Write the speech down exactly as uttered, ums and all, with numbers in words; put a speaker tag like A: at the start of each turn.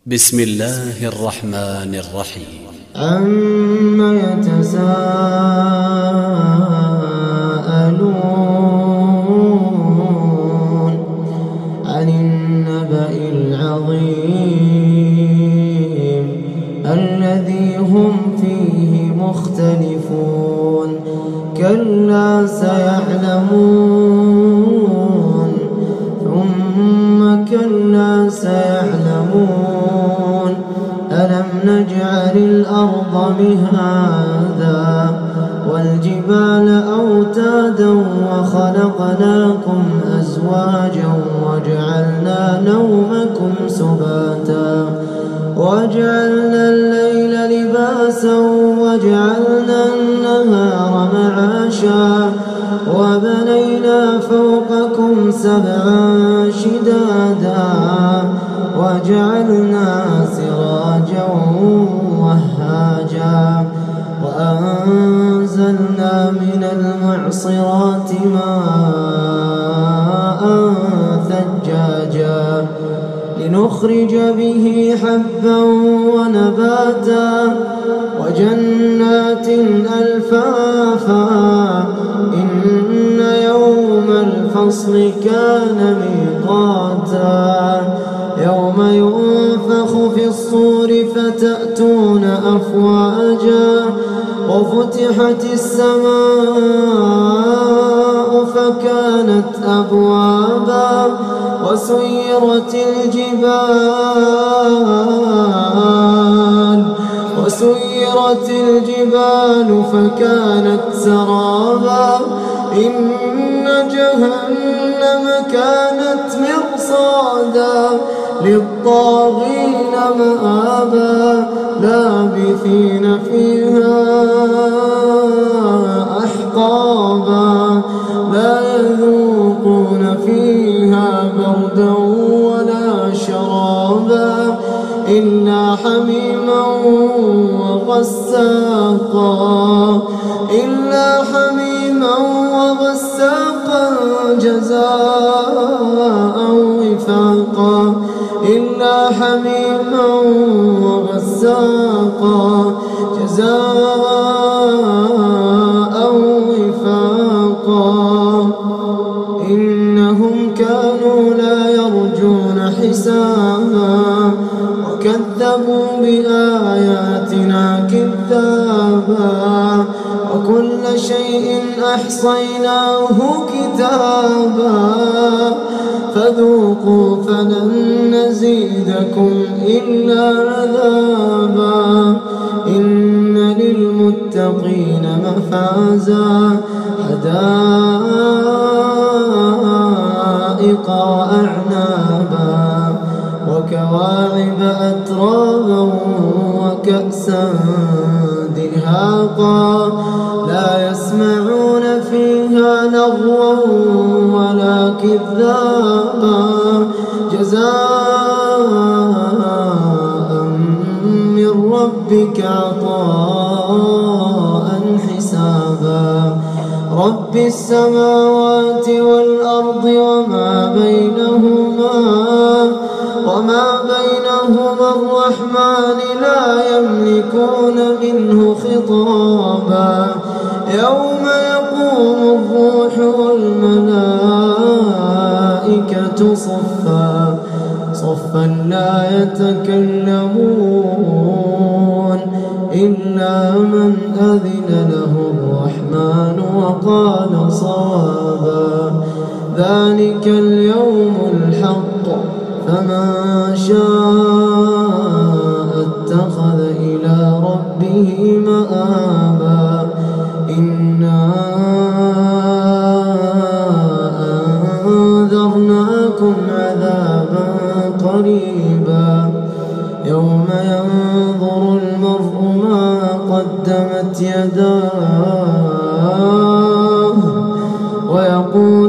A: بسم الله الرحمن الرحيم.
B: عما يتساءلون عن النبأ العظيم الذي هم فيه مختلفون كلا سيعلمون ثم كلا سيعلمون ألم نجعل الأرض مهادا والجبال أوتادا وخلقناكم أزواجا وجعلنا نومكم سباتا وجعلنا الليل لباسا وجعلنا النهار معاشا وبنينا فوقكم سبعا شدادا وجعلنا سراجا وهاجا وأنزلنا من المعصرات ماء ثجاجا لنخرج به حبا ونباتا وجنات ألفافا إن يوم الفصل كان ميقاتا يوم ينفخ في الصور فتأتون أفواجا وفتحت السماء فكانت أبوابا وسيرت الجبال وسيرت الجبال فكانت سرابا إن جهنم كانت مرصادا للطاغين مآبا لابثين فيها أحقابا لا يذوقون فيها بردا ولا شرابا إلا حميما وغساقا إلا حميما وغساقا جزاء وفاقا إلا حميما وغساقا جزاء وفاقا إنهم كانوا لا يرجون حسابا وكذبوا بآياتنا كذابا وكل شيء أحصيناه كتابا فذوقوا فلن نزيدكم إلا عذابا إن للمتقين مفازا حدائق وأعنابا وكواعب أترابا وكأسا دهاقا لا يسمعون فيها لغوا ولا كذابا جزاء من ربك عطاء حسابا رب السماوات والأرض وما بينهما وما بينهما الرحمن لا يملكون منه خطابا يوم يقوم الروح والملائكة صفا صفا لا يتكلمون إلا من أذن له الرحمن وقال صوابا ذلك اليوم الحق فمن شاء اتخذ إلى ربه مآبا إنا أنذرناكم عذابا قريبا يوم ينظر المرء ما قدمت يداه ويقول